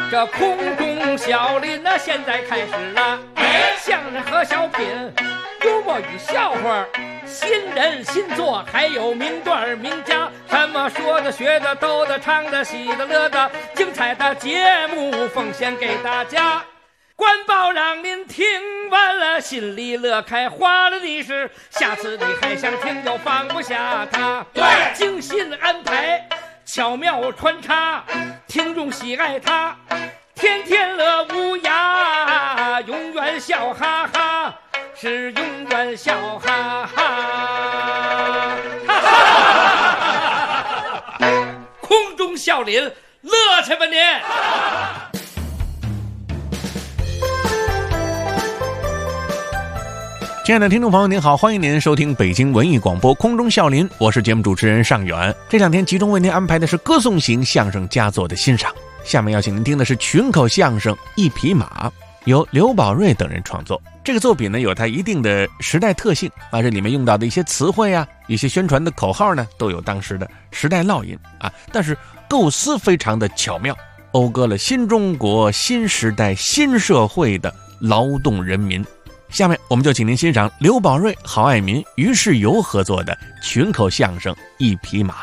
这空中小林呢，现在开始了。相声和小品，幽默与笑话，新人新作，还有名段名家，什么说的、学的、逗的、唱的、喜的、乐的，精彩的节目奉献给大家。官报让您听完了，心里乐开花了的是，下次你还想听就放不下它。对，精心安排，巧妙穿插，听众喜爱它，天天乐无涯，永远笑哈哈，是永远笑哈哈。空中笑林，乐去吧您！ 亲爱的听众朋友您好，欢迎您收听北京文艺广播空中笑林，我是节目主持人尚远。这两天集中为您安排的是歌颂型相声佳作的欣赏，下面要请您听的是群口相声《一匹马》，由刘宝瑞等人创作。这个作品呢有它一定的时代特性啊，这里面用到的一些词汇啊，一些宣传的口号呢，都有当时的时代烙印啊，但是构思非常的巧妙，讴歌了新中国、新时代、新社会的劳动人民。下面我们就请您欣赏刘宝瑞、郝爱民、于世友合作的群口相声《一匹马》。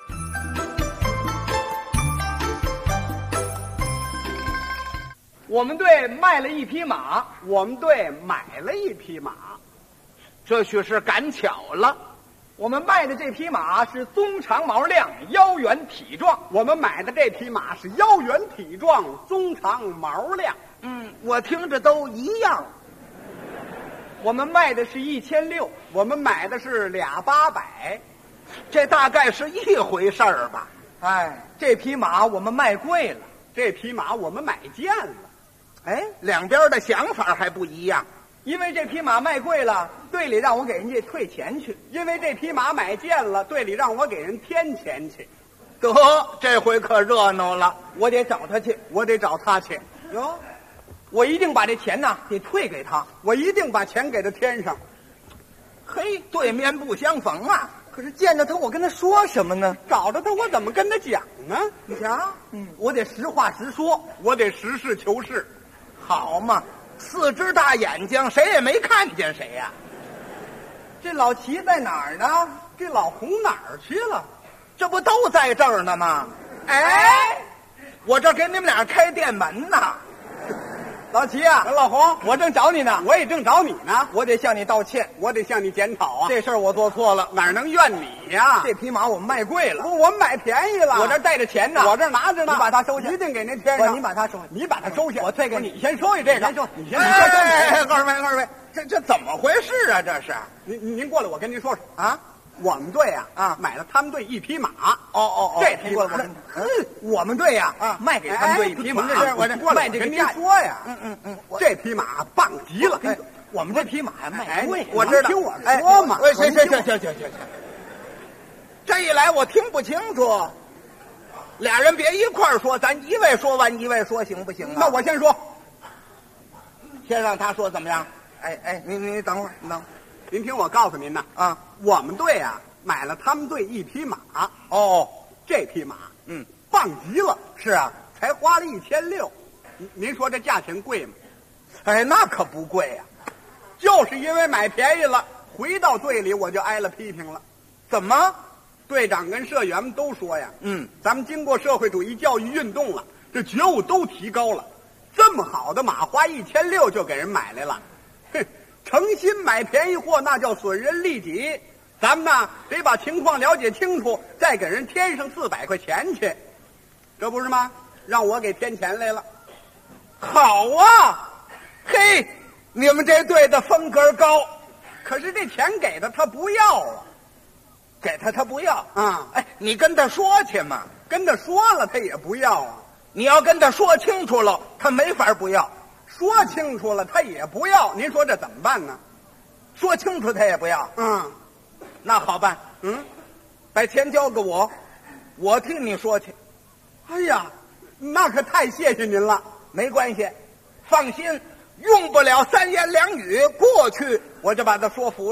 我们队卖了一匹马， 我们队买了一匹马， 这许是赶巧了。我们卖的这匹马是鬃长毛亮，腰圆体壮。 我们买的这匹马是腰圆体壮，鬃长毛亮。 我听着都一样。我们卖的是1600， 我们买的是200-800， 这大概是一回事儿吧。 哎，这匹马我们卖贵了， 这匹马我们买贱了。 哎，两边的想法还不一样。 因为这匹马卖贵了，队里让我给人家退钱去； 因为这匹马买贱了，队里让我给人添钱去。 得，这回可热闹了， 我得找他去， 我得找他去。 哟，我一定把这钱呢给退给他， 我一定把钱给他添上。 嘿，对面不相逢啊！ 可是见着他，我跟他说什么呢？ 找着他，我怎么跟他讲呢？ 你瞧，我得实话实说， 我得实事求是。 好嘛，4只大眼睛，谁也没看见谁呀。 这老齐在哪儿呢？ 这老红哪儿去了？ 这不都在这儿呢吗？哎，我这给你们俩开店门呢。 老齐啊， 老红， 我正找你呢， 我也正找你呢。 我得向你道歉， 我得向你检讨啊。 这事儿我做错了， 哪能怨你呀？ 这匹马我们卖贵了， 我们买便宜了。 我这带着钱呢， 我这拿着呢。 你把它收下， 一定给您添上。 你把它收下， 你把它收下， 我退给你先收下这个。 你先。 二位，这怎么回事啊？这是您过来，我跟您说说啊。 我们队啊买了他们队一匹马。 这匹马，我们队呀卖给他们队一匹马。 我这卖这个价，跟您说呀，这匹马棒极了。 我们这匹马还卖贵， 我知道。 听我说嘛。 行。这一来我听不清楚，俩人别一块儿说，咱一位说完一位说，行不行啊？ 那我先说， 先让他说怎么样？哎，你等会儿，你等会儿。 您听我告诉您呐，我们队啊买了他们队一匹马。这匹马棒极了。 是啊， 才花了1600。您说这价钱贵吗？ 哎，那可不贵呀。 就是因为买便宜了，回到队里我就挨了批评了。 怎么？ 队长跟社员们都说呀，咱们经过社会主义教育运动了，这觉悟都提高了。这么好的马花1600就给人买来了，诚心买便宜货，那叫损人利己。咱们呢得把情况了解清楚，再给人添上400块钱去，这不是吗？让我给添钱来了。 好啊，嘿，你们这队的风格高。 可是这钱给他不要啊， 给他不要啊。 哎，你跟他说去嘛。 跟他说了他也不要啊。 你要跟他说清楚了，他没法不要。 说清楚了他也不要，您说这怎么办呢？ 说清楚他也不要。那好办。把钱交给我，我替你说去。 哎呀，那可太谢谢您了。 没关系，放心，用不了3言2语，过去我就把他说服了。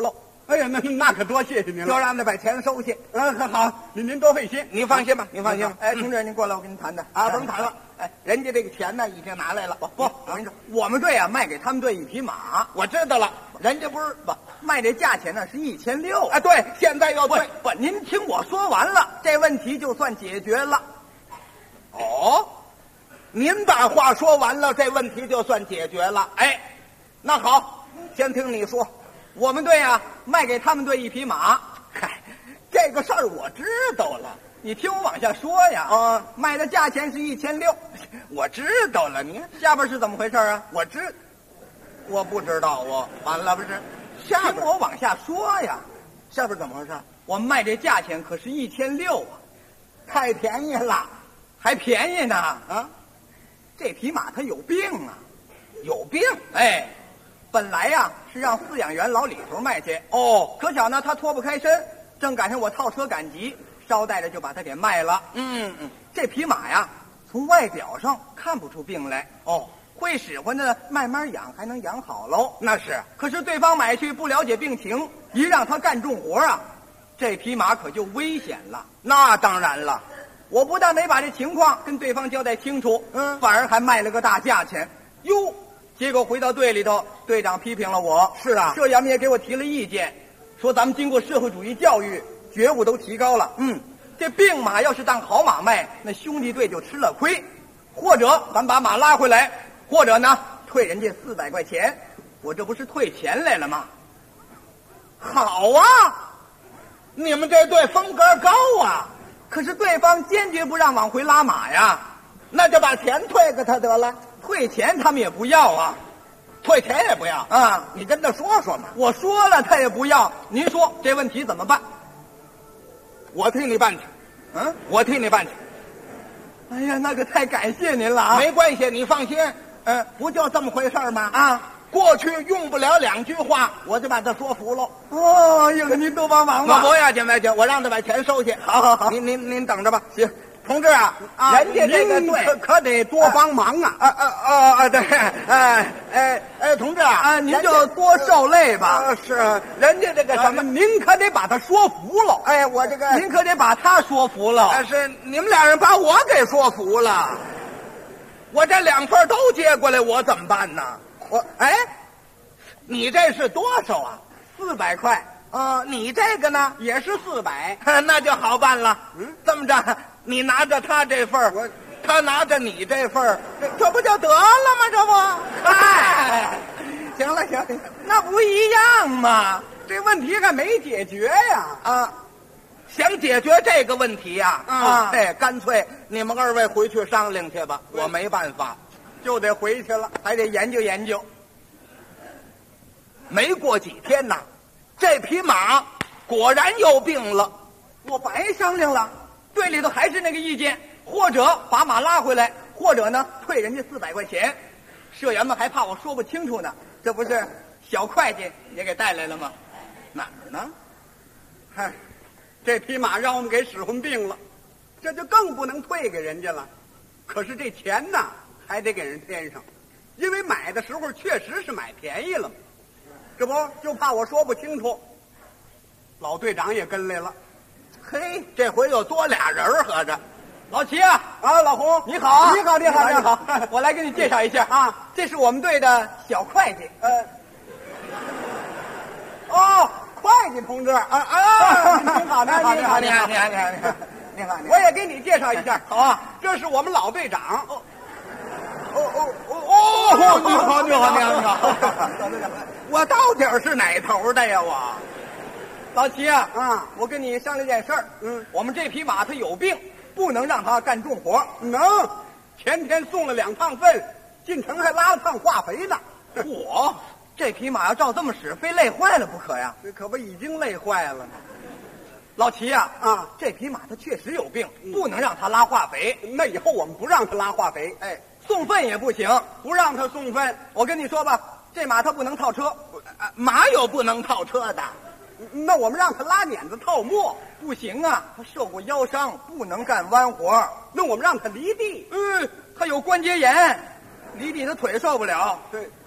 哎呀，那可多谢谢您了， 就让他把钱收下。 好，您多费心， 你放心吧，你放心吧。 哎，同志，您过来，我跟您谈谈啊，甭谈了。哎，人家这个钱呢，已经拿来了。 不，我跟你说，我们队啊卖给他们队一匹马， 我知道了，人家不是卖这价钱呢是1600。 啊，对，现在要退。 不，您听我说完了，这问题就算解决了。 哦，您把话说完了，这问题就算解决了。哎，那好，先听你说。 我们队啊卖给他们队一匹马。 嗨，这个事儿我知道了。 你听我往下说呀。 啊， 卖的价钱是1600。 我知道了。你下边是怎么回事啊？ 我不知道。完了不是？ 听我往下说呀。 下边怎么回事？ 我们卖这价钱可是1600啊， 太便宜了。 还便宜呢啊！ 这匹马它有病啊， 有病。 哎，本来呀是让饲养员老李头卖去。 哦， 可巧呢他脱不开身，正赶上我套车赶集，捎带着就把它给卖了。这匹马呀从外表上看不出病来。 哦， 会使唤的慢慢养还能养好喽。 那是。 可是对方买去不了解病情，一让他干重活啊，这匹马可就危险了。 那当然了。 我不但没把这情况跟对方交代清楚，反而还卖了个大价钱。哟，结果回到队里头，队长批评了我。 是啊， 社员们也给我提了意见，说咱们经过社会主义教育，觉悟都提高了。这病马要是当好马卖，那兄弟队就吃了亏。或者咱把马拉回来，或者呢退人家400块钱。我这不是退钱来了吗？ 好啊，你们这队风格高啊。 可是对方坚决不让往回拉马呀， 那就把钱退给他得了。 退钱他们也不要啊， 退钱也不要啊！ 你跟他说说嘛。 我说了他也不要，您说这问题怎么办？ 我替你办去。我替你办去。 哎呀，那可太感谢您了啊！ 没关系，你放心。不就这么回事吗？ 啊， 过去用不了2句话，我就把他说服了。 哦，有个您多帮忙吧。 不要紧，我让他把钱收下。 好， 您等着吧。 行， 同志啊，人家这个队可得多帮忙啊！对，同志啊， 您就多受累吧。 是，人家这个什么， 您可得把他说服了。 哎，我这个， 您可得把他说服了。 是你们俩人把我给说服了，我这2份都接过来，我怎么办呢？你这是多少啊 ？400块。 你这个呢也是400， 那就好办了。这么着，你拿着他这份儿，他拿着你这份儿，这不就得了吗？这不， 哎，行了，那不一样吗？这问题还没解决呀！ 想解决这个问题呀？干脆你们2位回去商量去吧，我没办法， 就得回去了，还得研究研究。 没过几天呐，这匹马果然有病了。 我白商量了，队里头还是那个意见，或者把马拉回来，或者呢退人家400块钱。社员们还怕我说不清楚呢，这不是小会计也给带来了吗？ 哪儿呢？ 嗨，这匹马让我们给使唤病了，这就更不能退给人家了。可是这钱呢，还得给人添上，因为买的时候确实是买便宜了嘛。这不就怕我说不清楚，老队长也跟来了。 嘿，这回又多俩人合着。 老齐啊， 老洪， 你好， 你好， 我来给你介绍一下啊，这是我们队的小会计。 会计同志您好， 我也给你介绍一下。 好啊， 这是我们老队长。 你好。我到底是哪头的呀？我， 老齐啊，我跟你商量件事儿。我们这匹马它有病，不能让它干重活。 能，前天送了2趟粪，进城还拉了趟化肥呢。 这匹马要照这么使，非累坏了不可呀！ 这可不已经累坏了吗？ 老齐啊，这匹马它确实有病，不能让它拉化肥。 那以后我们不让它拉化肥， 送粪也不行， 不让它送粪。 我跟你说吧，这马它不能套车， 马有不能套车的。 那我们让它拉碾子套磨， 不行啊，它受过腰伤，不能干弯活。 那我们让它离地， 它有关节炎，离地它腿受不了。 对，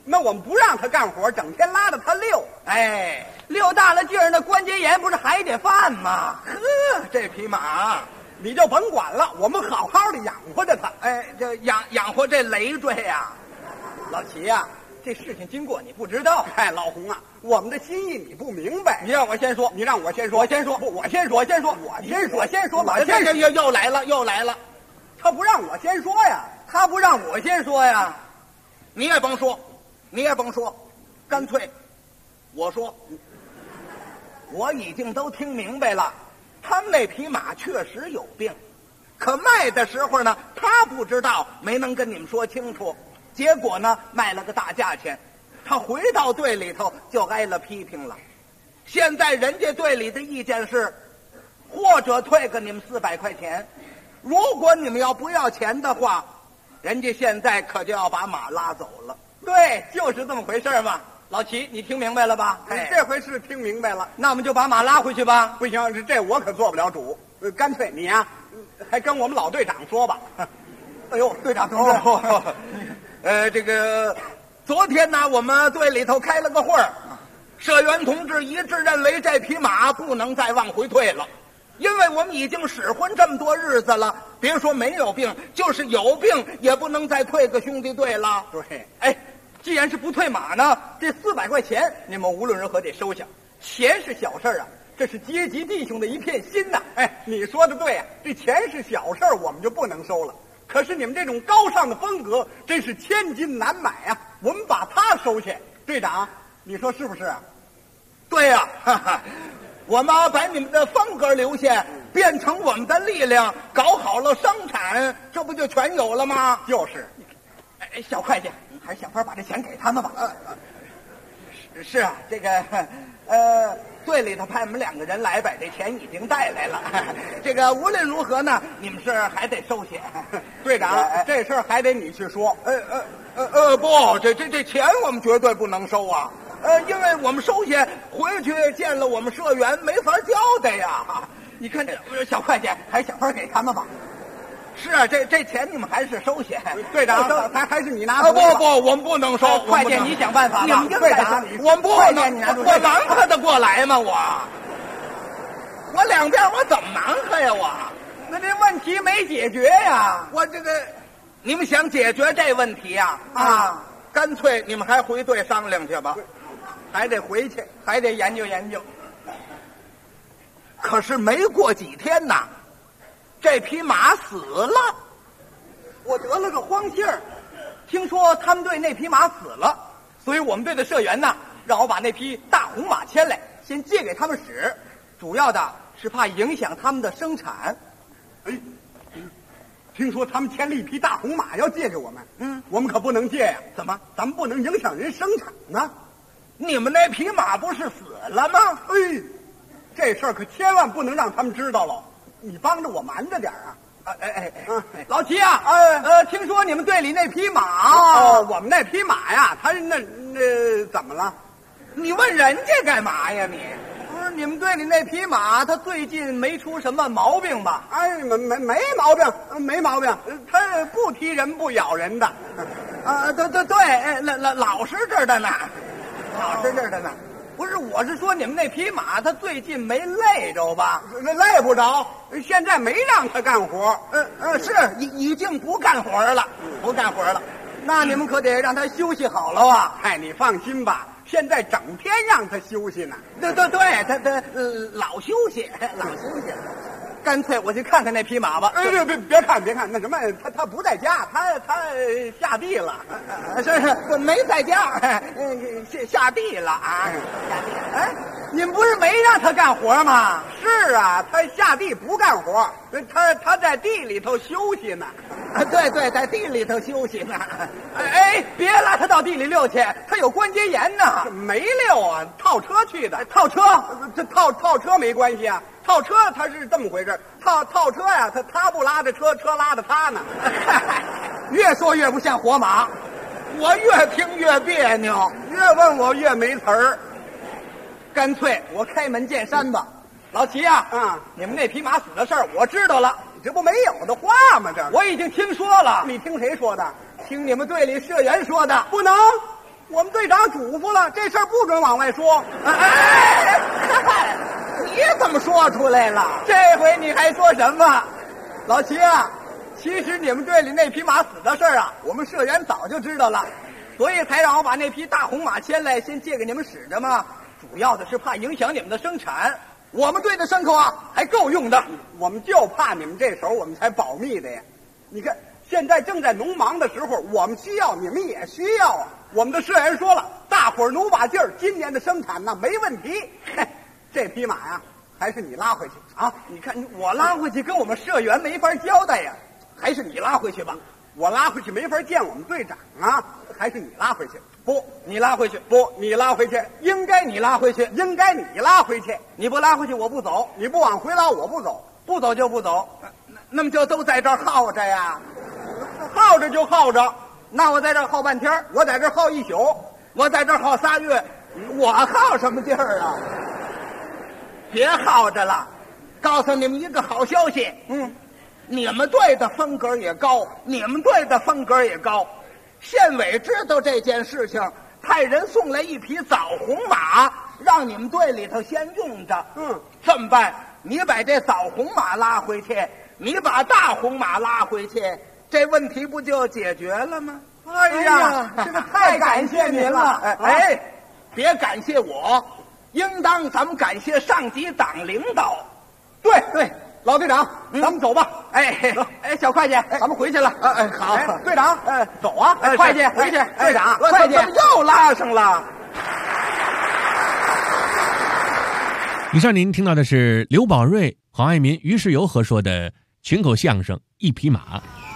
那我们不让他干活，整天拉着他溜。 哎，溜大了劲儿，那关节炎不是还得犯吗？呵，这匹马， 你就甭管了，我们好好的养活着他。 哎，这养活这累赘呀，老齐呀，这事情经过你不知道。 哎，老洪啊，我们的心意你不明白。 你让我先说， 你让我先说， 我先说， 不，我先说，我先说， 又来了， 他不让我先说呀， 他不让我先说呀，你也甭说，干脆我说，我已经都听明白了，他们那匹马确实有病，可卖的时候呢，他不知道，没能跟你们说清楚，结果呢，卖了个大价钱，他回到队里头就挨了批评了。现在人家队里的意见是，或者退给你们400块钱，如果你们要不要钱的话，人家现在可就要把马拉走了。对，就是这么回事嘛。老齐，你听明白了吧？ 这回是听明白了。 那我们就把马拉回去吧。 不行，这我可做不了主。干脆你呀，还跟我们老队长说吧。 哎呦，队长同志，这个昨天呢，我们队里头开了个会儿，社员同志一致认为这匹马不能再往回退了，因为我们已经使唤这么多日子了，别说没有病，就是有病也不能再退个兄弟队了。 对， 哎，既然是不退马呢，这400块钱你们无论如何得收下。钱是小事啊，这是阶级弟兄的一片心呐。 哎，你说的对啊，这钱是小事我们就不能收了。可是你们这种高尚的风格真是千金难买啊！我们把它收下，队长，你说是不是啊？ 对呀，我们把你们的风格留下，变成我们的力量，搞好了生产，这不就全有了吗？ 就是。 哎，小会计，你还是想法把这钱给他们吧。是啊，这个队里头派我们2个人来，把这钱已经带来了。这个无论如何呢，你们是还得收钱。 队长，这事儿还得你去说。 不，这钱我们绝对不能收啊。因为我们收下回去见了我们社员，没法交代呀。你看这小会计，还想法给他们吧。是啊，这钱你们还是收下。 队长，还是你拿不，我们不能收。会计，你想办法吧。 你们队长， 我们不能，我忙活得过来吗？我两边我怎么忙活呀？那这问题没解决呀。我这个，你们想解决这问题呀？干脆你们还回队商量去吧。 还得回去， 还得研究研究。可是没过几天呐，这匹马死了， 我得了个慌信儿。 听说他们队那匹马死了，所以我们队的社员呢，让我把那匹大红马牵来，先借给他们使，主要的是怕影响他们的生产。 哎，听说他们牵了一匹大红马要借给我们，我们可不能借呀。 怎么？ 咱们不能影响人生产呢。 你们那匹马不是死了吗？ 哎，这事儿可千万不能让他们知道了。你帮着我瞒着点啊！ 老齐啊，听说你们队里那匹马， 我们那匹马呀，他那怎么了？ 你问人家干嘛呀？你不是你们队里那匹马，他最近没出什么毛病吧？ 哎，没毛病，没毛病，他不踢人不咬人的。 对，老实着的呢。老实着的呢，不是，我是说你们那匹马，它最近没累着吧？ 累不着，现在没让他干活。 是已经不干活了，不干活了。那你们可得让他休息好了啊！ 哎，你放心吧，现在整天让他休息呢。 对，他老休息，老休息。干脆我去看看那匹马吧。 别看，那什么，他不在家，他下地了。 是没在家，下地了啊！下地。哎，你们不是没让他干活吗？ 是啊，他下地不干活，他在地里头休息呢。 对，在地里头休息呢。哎，别拉他到地里溜去，他有关节炎呢。 没溜啊，套车去的。 套车？ 这套车没关系啊。套车他是这么回事，套车呀，他不拉着车，车拉着他呢。 越说越不像活马，我越听越别扭， 越问我越没词儿。 干脆我开门见山吧。老齐啊，你们那匹马死的事儿我知道了， 这不没有的话吗？这我已经听说了。 你听谁说的？ 听你们队里社员说的。 不能， 我们队长嘱咐了，这事儿不准往外说。 哎，你怎么说出来了？ 这回你还说什么？老齐啊，其实你们队里那匹马死的事儿啊，我们社员早就知道了，所以才让我把那匹大红马牵来，先借给你们使着嘛。主要的是怕影响你们的生产。我们队的牲口啊，还够用的。 我们就怕你们这手，我们才保密的呀。你看，现在正在农忙的时候，我们需要，你们也需要啊。我们的社员说了，大伙儿努把劲儿，今年的生产呢没问题。嘿，这匹马呀，还是你拉回去啊！ 你看我拉回去跟我们社员没法交代呀，还是你拉回去吧。 我拉回去没法见我们队长啊，还是你拉回去。 不，你拉回去。 不，你拉回去。 应该你拉回去。 应该你拉回去。 你不拉回去，我不走。 你不往回拉，我不走。 不走就不走。那么就都在这儿耗着呀？ 耗着就耗着。 那我在这儿耗半天， 我在这儿耗一宿， 我在这儿耗3月，我耗什么劲儿啊？别耗着了，告诉你们一个好消息，你们队的风格也高，你们队的风格也高。县委知道这件事情，派人送来一匹枣红马，让你们队里头先用着。这么办？你把这枣红马拉回去，你把大红马拉回去，这问题不就解决了吗？ 哎呀，这个太感谢您了！ 哎，别感谢我，应当咱们感谢上级党领导。 对，老队长，咱们走吧。 哎，小会计，咱们回去了。 好，队长，走啊！ 会计，回去。 队长， 会计又拉上了。 以上您听到的是刘宝瑞、黄爱民、于世友合说的群口相声《一匹马》。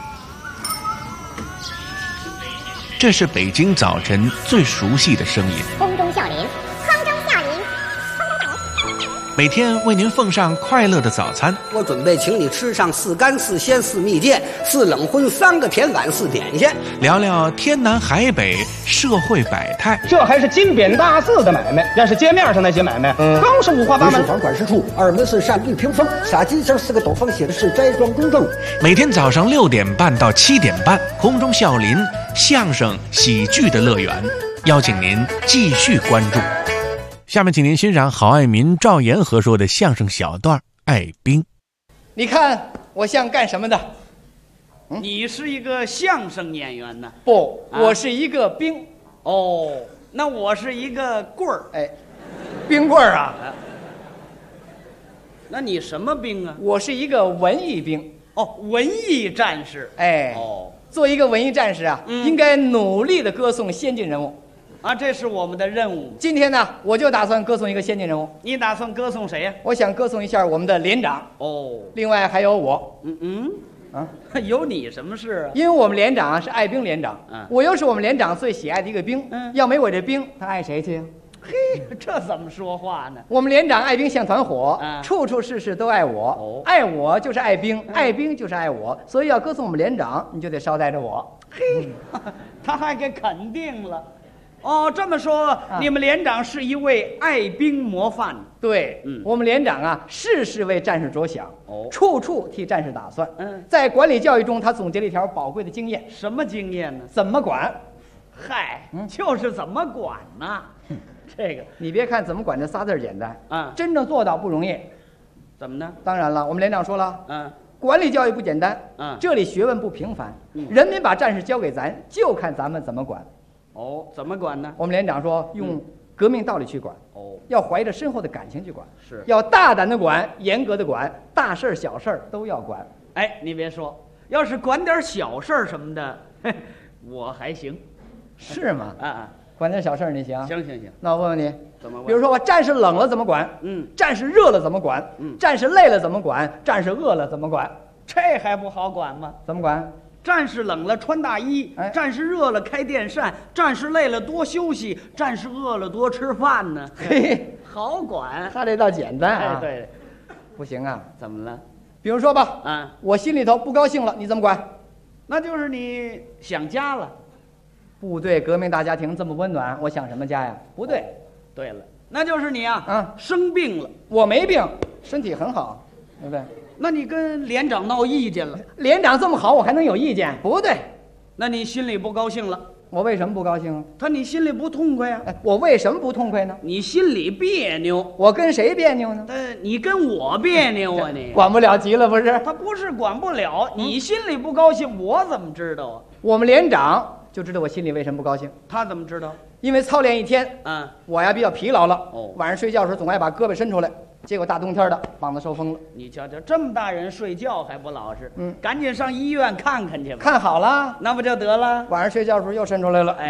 这是北京早晨最熟悉的声音， 空中笑林，空中笑林， 每天为您奉上快乐的早餐。 我准备请你吃上4干4鲜4蜜饯4冷荤3个甜碗4点心， 聊聊天南海北社会百态。 这还是金匾大字的买卖，要是街面上那些买卖，更是五花八门。 房管事处2门是善地屏风，撒金星4个斗方写的是斋庄公证。 每天早上6点半到7点半，空中笑林相声喜剧的乐园，邀请您继续关注。下面请您欣赏郝爱民、赵岩合说的相声小段《爱兵》。 你看我像干什么的？ 你是一个相声演员呢？ 不，我是一个兵。 哦，那我是一个棍儿。 哎，冰棍儿啊？ 那你什么兵啊？ 我是一个文艺兵。 哦，文艺战士。 哎，做一个文艺战士啊，应该努力的歌颂先进人物。 啊，这是我们的任务。 今天呢，我就打算歌颂一个先进人物。 你打算歌颂谁呀？ 我想歌颂一下我们的连长。 哦， 另外还有我。 有你什么事啊？ 因为我们连长啊是爱兵连长，我又是我们连长最喜爱的一个兵。要没我这兵，他爱谁去？ 嘿，这怎么说话呢？ 我们连长爱兵像团火，处处事事都爱我。爱我就是爱兵，爱兵就是爱我，所以要歌颂我们连长，你就得捎带着我。 嘿，他还给肯定了。哦，这么说，你们连长是一位爱兵模范。 对，我们连长啊，事事为战士着想，处处替战士打算。在管理教育中，他总结了一条宝贵的经验。 什么经验呢？ 怎么管？ 嗨，就是怎么管呢？这个你别看怎么管这仨字简单，真正做到不容易。 怎么呢？ 当然了，我们连长说了，管理教育不简单，这里学问不平凡，人民把战士交给咱，就看咱们怎么管。 哦，怎么管呢？ 我们连长说，用革命道理去管。要怀着深厚的感情去管。 是， 要大胆的管，严格的管，大事小事都要管。 哎，你别说，要是管点小事什么的，我还行。 是吗？管点小事你行？ 行。 那我问问你， 怎么管？ 比如说我战士冷了怎么管？战士热了怎么管？战士累了怎么管？战士饿了怎么管？ 这还不好管吗？ 怎么管？ 战士冷了穿大衣，战士热了开电扇，战士累了多休息，战士饿了多吃饭呢。 嘿， 好管。 他这倒简单啊。 对， 不行啊。 怎么了？ 比如说吧，我心里头不高兴了，你怎么管？ 那就是你想家了。 部队革命大家庭这么温暖，我想什么家呀？不对。 对了，那就是你啊，生病了。 我没病，身体很好，对不对？ 那你跟连长闹意见了？ 连长这么好，我还能有意见？不对。 那你心里不高兴了？ 我为什么不高兴啊？ 你心里不痛快啊？ 我为什么不痛快呢？ 你心里别扭。 我跟谁别扭呢？ 你跟我别扭啊你？ 管不了急了不是？ 他不是管不了，你心里不高兴，我怎么知道啊？ 我们连长就知道我心里为什么不高兴。 他怎么知道？ 因为操练一天，我呀比较疲劳了。晚上睡觉时候总爱把胳膊伸出来，结果大冬天的膀子受风了。 你瞧瞧，这么大人睡觉还不老实，赶紧上医院看看去吧。 看好了， 那不就得了？ 晚上睡觉的时候又伸出来了。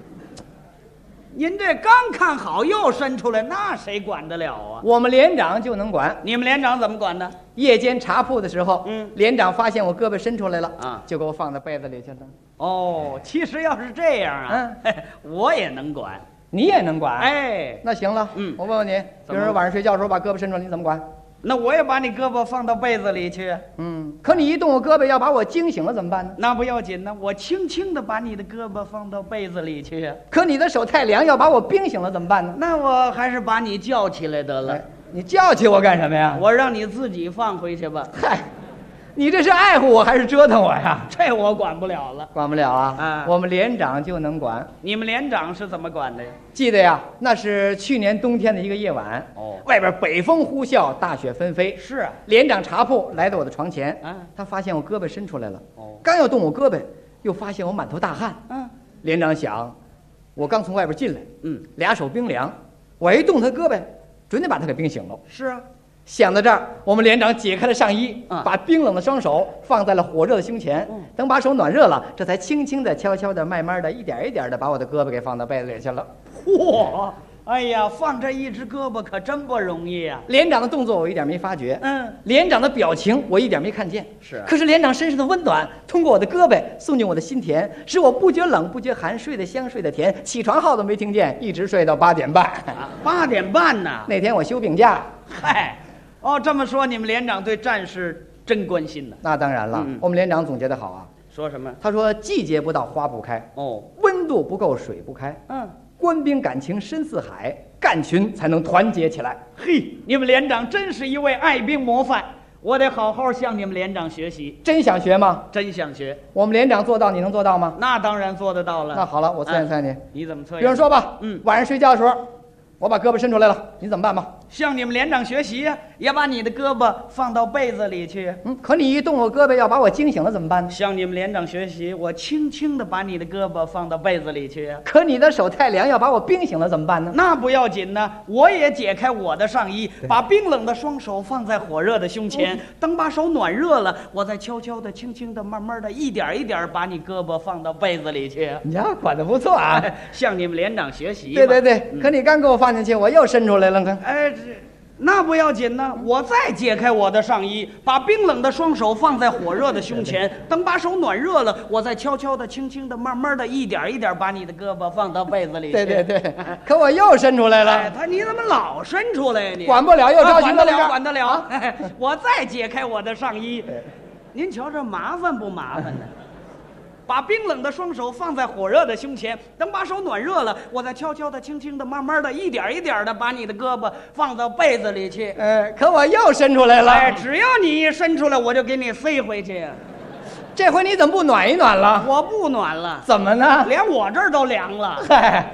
您这刚看好又伸出来，那谁管得了啊？ 我们连长就能管。 你们连长怎么管的？ 夜间查铺的时候，连长发现我胳膊伸出来了，就给我放在被子里去了。 其实要是这样啊，我也能管。 你也能管？那行了，我问问你，比如说晚上睡觉的时候把胳膊伸出来，你怎么管？ 那我也把你胳膊放到被子里去。 可你一动我胳膊要把我惊醒了怎么办呢？ 那不要紧呢，我轻轻的把你的胳膊放到被子里去。 可你的手太凉，要把我冰醒了怎么办呢？ 那我还是把你叫起来得了。 你叫起我干什么呀？ 我让你自己放回去吧。 嗨，你这是爱护我还是折腾我呀？ 这我管不了了。 管不了啊？我们连长就能管。 你们连长是怎么管的呀？ 记得呀，那是去年冬天的一个夜晚，外边北风呼啸，大雪纷飞。 是啊， 连长查铺来到我的床前，他发现我胳膊伸出来了，刚要动我胳膊，又发现我满头大汗。连长想，我刚从外边进来，俩手冰凉，我一动他胳膊，准得把他给冰醒了。 是啊。 想到这儿，我们连长解开了上衣，把冰冷的双手放在了火热的胸前。等把手暖热了，这才轻轻的、悄悄的、慢慢的、一点一点的把我的胳膊给放到被子里去了。 嚯！哎呀，放这一只胳膊可真不容易啊！ 连长的动作我一点没发觉，连长的表情我一点没看见。 是， 可是连长身上的温暖通过我的胳膊送进我的心田，使我不觉冷不觉寒，睡得香睡得甜，起床号都没听见，一直睡到8点半。 8点半呢？ 那天我休病假。 嗨。这么说你们连长对战士真关心呢？ 那当然了，我们连长总结得好啊。 说什么？ 他说：“季节不到花不开，温度不够水不开。官兵感情深似海，干群才能团结起来。” 嘿，你们连长真是一位爱兵模范，我得好好向你们连长学习。 真想学吗？ 真想学。 我们连长做到，你能做到吗？ 那当然做得到了。 那好了，我测验测验你。 你怎么测验？ 比如说吧，晚上睡觉的时候，我把胳膊伸出来了，你怎么办吧？ 向你们连长学习呀，也把你的胳膊放到被子里去。 可你一动我胳膊，要把我惊醒了怎么办呢？ 向你们连长学习，我轻轻的把你的胳膊放到被子里去。 可你的手太凉，要把我冰醒了怎么办呢？ 那不要紧呢，我也解开我的上衣，把冰冷的双手放在火热的胸前。等把手暖热了，我再悄悄的、轻轻的、慢慢的、一点一点把你胳膊放到被子里去。 你呀，管得不错啊！ 向你们连长学习。 对，可你刚给我放进去，我又伸出来了，看。 那不要紧呢，我再解开我的上衣，把冰冷的双手放在火热的胸前。等把手暖热了，我再悄悄的、轻轻的、慢慢的、一点一点把你的胳膊放到被子里去。 对，可我又伸出来了。 你怎么老伸出来呀？你管不了，又着急了。管得了。我再解开我的上衣，您瞧这麻烦不麻烦呢？把冰冷的双手放在火热的胸前，等把手暖热了，我再悄悄的、轻轻的、慢慢的、一点一点的把你的胳膊放到被子里去。 可我又伸出来了。 只要你一伸出来，我就给你塞回去。 这回你怎么不暖一暖了？ 我不暖了。 怎么呢？ 连我这儿都凉了。 嗨。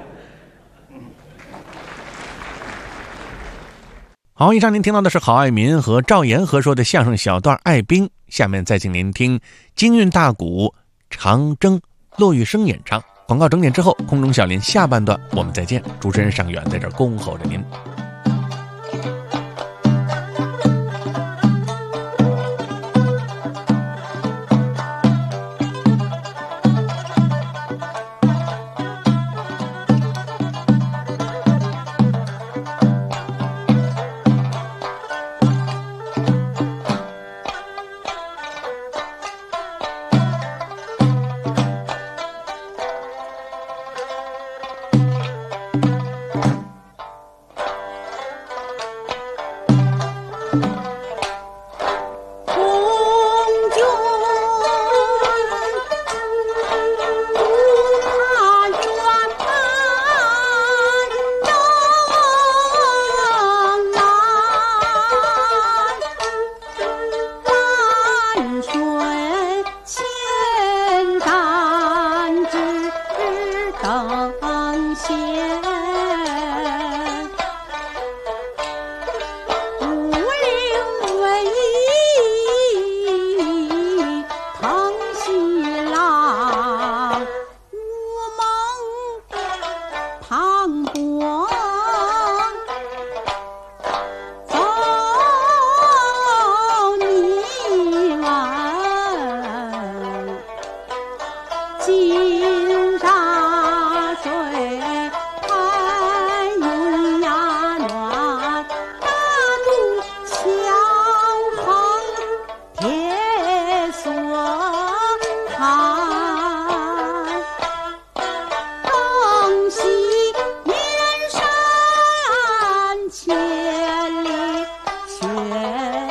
好，以上您听到的是郝爱民和赵岩合说的相声小段《爱兵》，下面再请您听京韵大鼓长征骆玉笙演唱。广告整点之后，空中小林下半段我们再见。主持人尚远在这儿恭候着您。 金沙水，盘云呀暖，大渡桥横铁索看，东西一人山，千里雪。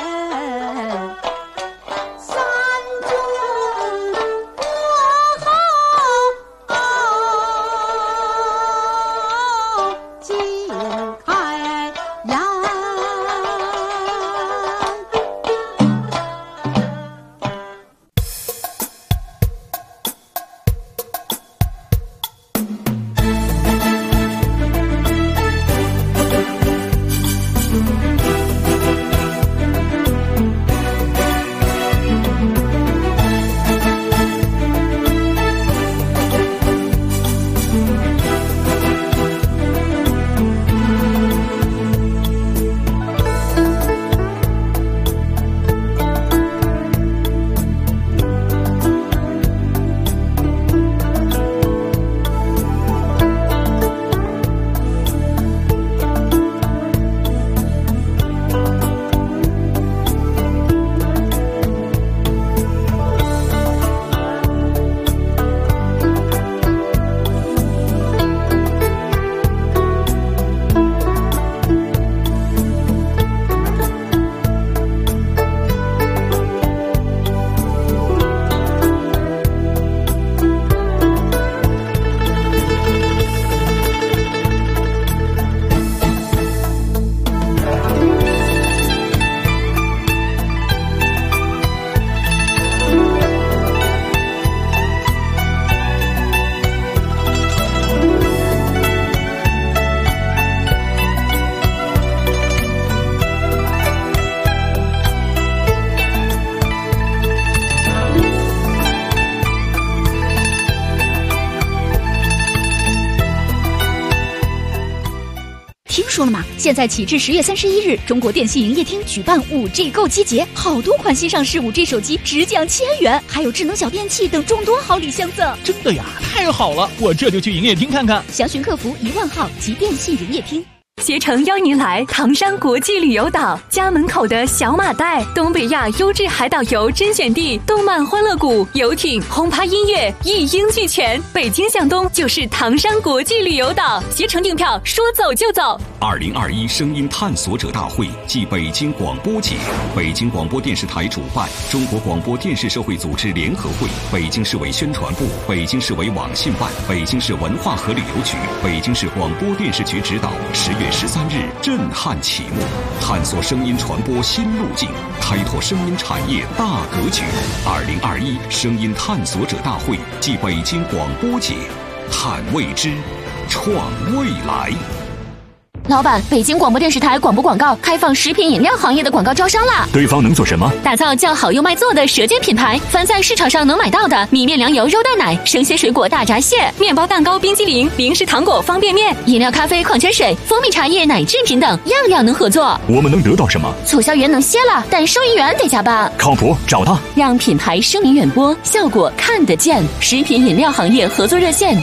说了吗？现在起至10月31日，中国电信营业厅举办5G 购机节，好多款新上市5G 手机直降1000元，还有智能小电器等众多好礼相赠。 真的呀，太好了！我这就去营业厅看看。 详询客服1万号及电信营业厅。 携程邀您来唐山国际旅游岛，家门口的小马代，东北亚优质海岛游甄选地，动漫欢乐谷、游艇、轰趴音乐一应俱全。北京向东就是唐山国际旅游岛，携程订票说走就走。 2021声音探索者大会暨北京广播节，北京广播电视台主办，中国广播电视社会组织联合会、北京市委宣传部、北京市委网信办、北京市文化和旅游局、北京市广播电视局指导，10月13日震撼启幕，探索声音传播新路径，开拓声音产业大格局。2021声音探索者大会暨北京广播节，探未知，创未来。 老板，北京广播电视台广播广告开放食品饮料行业的广告招商啦！ 对方能做什么？ 打造叫好又卖座的舌尖品牌，凡在市场上能买到的米面粮油肉蛋奶、生鲜水果大闸蟹、 面包蛋糕、冰激凌、零食糖果、方便面、 饮料、咖啡、矿泉水、蜂蜜茶叶、奶制品等，样样能合作。 我们能得到什么？ 促销员能歇了，但收银员得加班。 靠谱，找他， 让品牌声名远播，效果看得见。食品饮料行业合作热线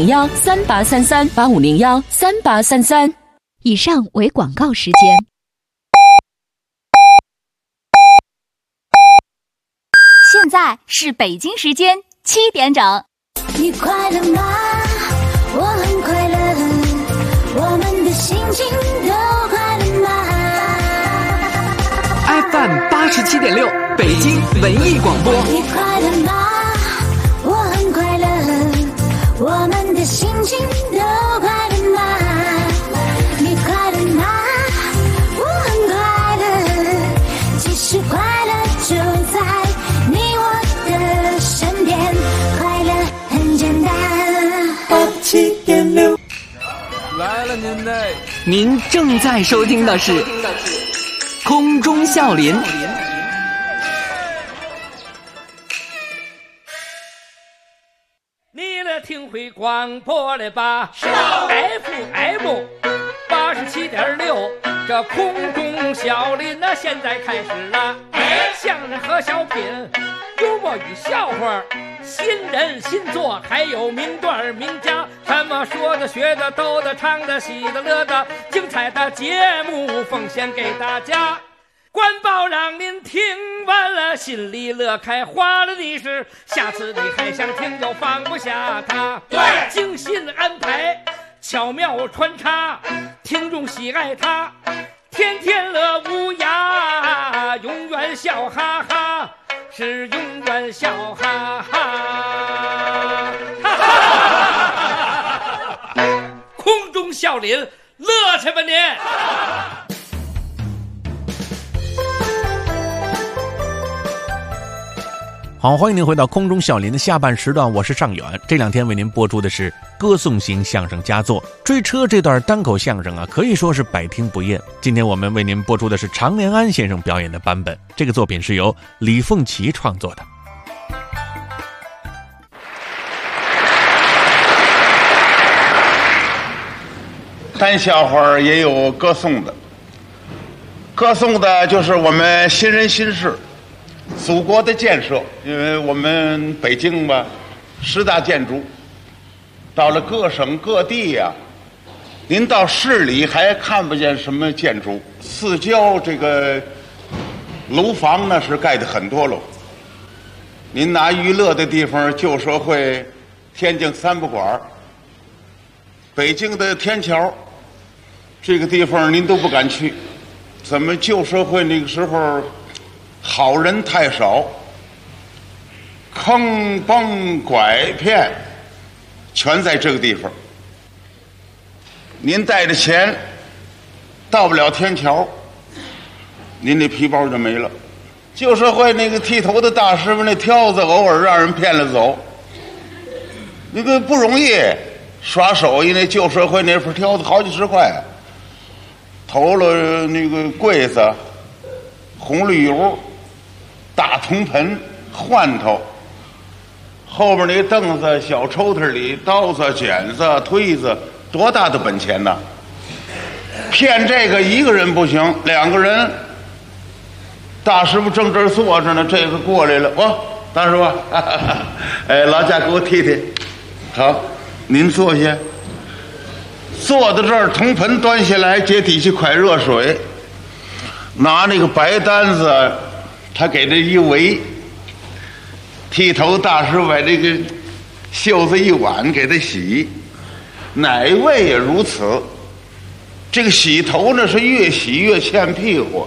8501-3833，8501-3833。以上为广告时间。现在是北京时间7点整。 你快乐吗？我很快乐，我们的心情都快乐吗 ？FM 87.6，北京文艺广播。 你快乐吗？我很快乐，我们的心情都快乐吗？是快乐就在你我的身边，快乐很简单。87.6 来了您正在收听的是空中笑林。 你来听会广播了吧？是 FM 87.6，这空中小林现在开始了。相声和小品幽默与笑话，新人新作，还有名段名家，什么说的、学的、逗的、唱的、喜的、乐的，精彩的节目奉献给大家。官报让您听完了心里乐开花了的是，下次你还想听就放不下它。对，精心安排，巧妙穿插，听众喜爱它，天天乐无涯，永远笑哈哈，是永远笑哈哈。空中笑林，乐去吧您！ 好，欢迎您回到空中笑林的下半时段，我是尚远。这两天为您播出的是歌颂型相声佳作《追车》这段单口相声啊，可以说是百听不厌。今天我们为您播出的是常连安先生表演的版本，这个作品是由李凤琪创作的。 单笑话也有歌颂的，歌颂的就是我们新人新事。祖国的建设，因为我们北京吧，10大建筑，到了各省各地呀，您到市里还看不见什么建筑，四郊这个楼房呢是盖的很多楼。您拿娱乐的地方，旧社会天津三不管，北京的天桥，这个地方您都不敢去，怎么旧社会那个时候好人太少，坑崩拐骗全在这个地方。您带着钱到不了天桥，您那皮包就没了。旧社会那个剃头的大师傅那挑子偶尔让人骗了走，那个不容易，耍手艺那旧社会那份挑子好几十块，投了那个柜子红绿油大铜盆换头，后边那凳子小抽屉里刀子剪子推子，多大的本钱呢？骗这个一个人不行，2个人，大师傅正这儿坐着呢，这个过来了，大师傅，哎，劳驾给我剃剃，好，您坐下。坐到这儿，铜盆端下来，接底下快热水，拿那个白单子他给这一围，剃头大师把这个袖子一挽给他洗，哪位也如此。这个洗头呢是越洗越欠屁股。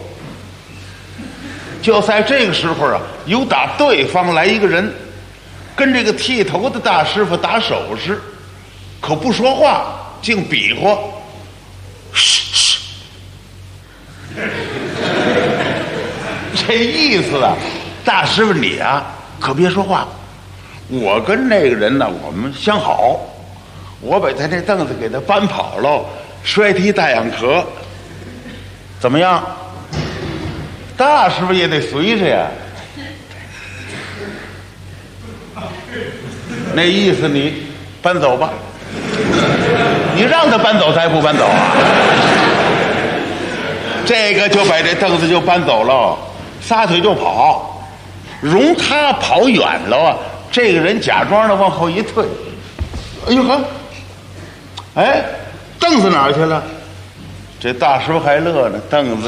就在这个时候啊，有打对方来一个人，跟这个剃头的大师傅打手势，可不说话，净比划。这意思啊，大师傅你啊可别说话，我跟那个人呢我们相好，我把他那凳子给他搬跑了，摔踢大眼壳，怎么样？大师傅也得随着呀。那意思你搬走吧，你让他搬走他也不搬走啊。这个就把这凳子就搬走了，撒腿就跑，容他跑远了啊，这个人假装的往后一退，哎呦呵，哎，凳子哪儿去了？这大师傅还乐呢，凳子，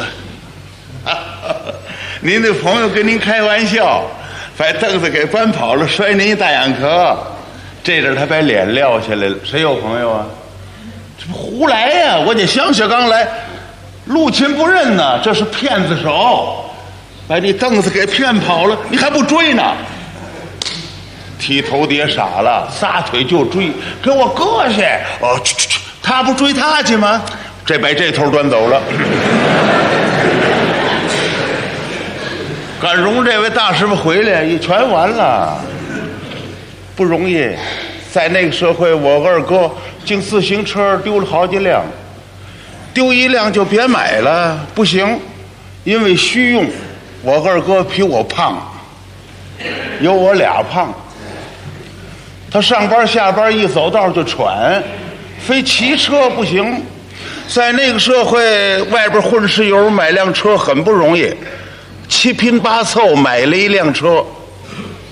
您的朋友跟您开玩笑，把凳子给搬跑了，摔您一大眼壳，这阵他把脸撂下来了。谁有朋友啊？这不胡来呀！我得想想刚来，陆勤不认呢，这是骗子手，把你凳子给骗跑了，你还不追呢？剃头的也傻了，撒腿就追，给我搁下！哦，去，他不追他去吗？这把这头端走了。敢容这位大师傅回来也全完了，不容易。在那个社会，我二哥净自行车丢了好几辆，丢一辆就别买了，不行，因为虚用。我二哥比我胖，有我俩胖，他上班下班一走道就喘，非骑车不行。在那个社会，外边混石油买辆车很不容易，七拼八凑买了一辆车，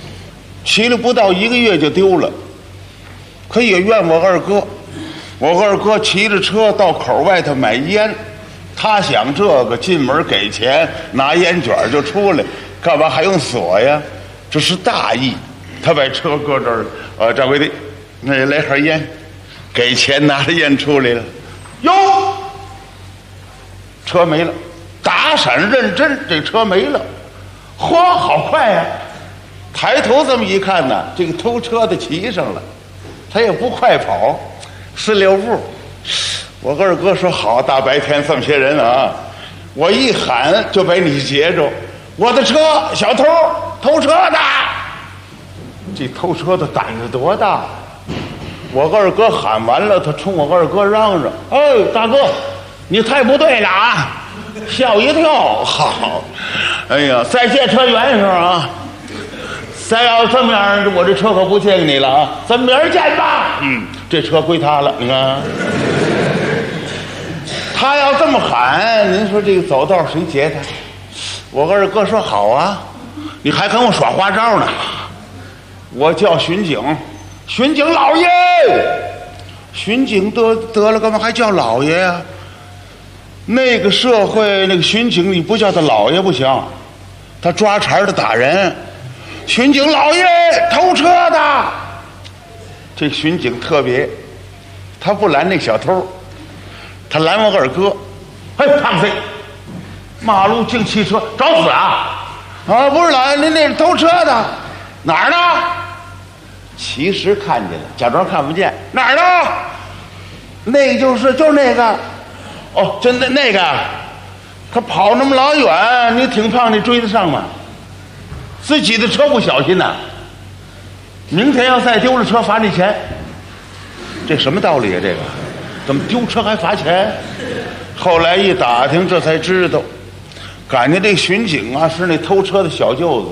骑了不到1个月就丢了。可也怨我二哥，我二哥骑着车到口外头买烟，他想这个进门给钱拿烟卷就出来，干嘛还用锁呀？这是大意。他把车搁这儿了，掌柜的，那来盒烟，给钱拿着烟出来了，哟，车没了，打闪认真，这车没了，嚯，好快呀！抬头这么一看呢，这个偷车的骑上了，他也不快跑，4、6步。我二哥说好，大白天这么些人啊，我一喊就把你截住，我的车，小偷偷车的。这偷车的胆子多大！我二哥喊完了，他冲我二哥嚷嚷：“哎，大哥，你太不对了啊！吓我一跳！好，哎呀，再借车源时候啊，再要这么样，我这车可不借给你了啊！咱明儿见吧。这车归他了，你看。他要这么喊，您说这个走道谁劫他？我二哥说好啊，你还跟我耍花招呢。我叫巡警，巡警老爷，巡警得了，干嘛还叫老爷呀？那个社会那个巡警，你不叫他老爷不行，他抓茬的打人。巡警老爷，偷车的。这巡警特别，他不拦那小偷，他拦我二哥。嘿，胖子，马路净汽车，找死啊！啊，不是老爷，您那是偷车的，哪儿呢？其实看见了，假装看不见。哪儿呢？那个就是那个。哦，真的那个，他跑那么老远，你挺胖，你追得上吗？自己的车不小心呐，明天要再丢了车罚你钱。这什么道理啊？这个怎么丢车还罚钱？后来一打听，这才知道，感觉这巡警啊是那偷车的小舅子，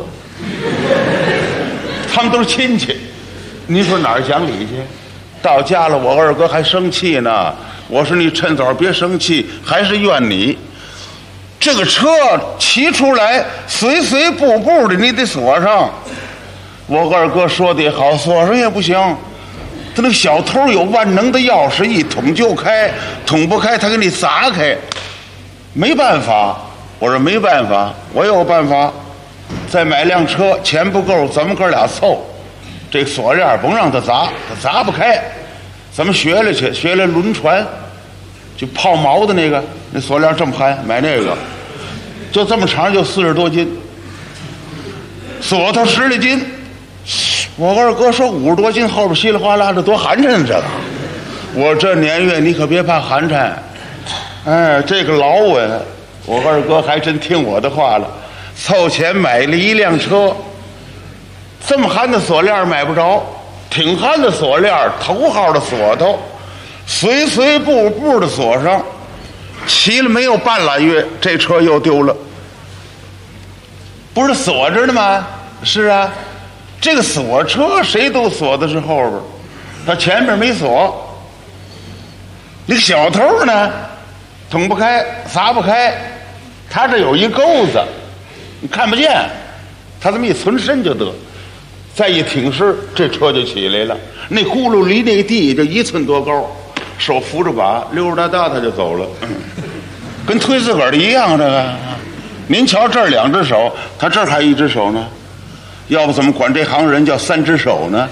他们都是亲戚。您说哪儿讲理去？到家了，我二哥还生气呢。我说你趁早别生气，还是怨你。这个车骑出来，随随步步的，你得锁上。我二哥说的也好，锁上也不行。他那个小偷有万能的钥匙，一捅就开，捅不开他给你砸开。没办法，我说没办法，我有办法。再买辆车，钱不够，咱们哥俩凑。这锁链甭让他砸，他砸不开。咱们学来去，学来轮船，就泡毛的那个，那锁链这么憨，买那个，就这么长，就40多斤，锁头10来斤。我二哥说50多斤，后边稀里哗啦的多寒碜这个。我这年月你可别怕寒碜，哎，这个老稳。我二哥还真听我的话了，凑钱买了一辆车。这么憨的锁链买不着，挺憨的锁链，头号的锁头，随随步步的锁上。骑了没有半拉月，这车又丢了。不是锁着呢吗？是啊，这个锁车谁都锁的是后边，他前面没锁。那个小偷呢，捅不开，砸不开，他这有一钩子，你看不见，他这么一存身就得。再一挺身，这车就起来了。那轱辘离那地就1寸多高，手扶着把，溜溜达达他就走了，跟推自个儿的一样。这个，您瞧这儿2只手，他这儿还1只手呢，要不怎么管这行人叫3只手呢？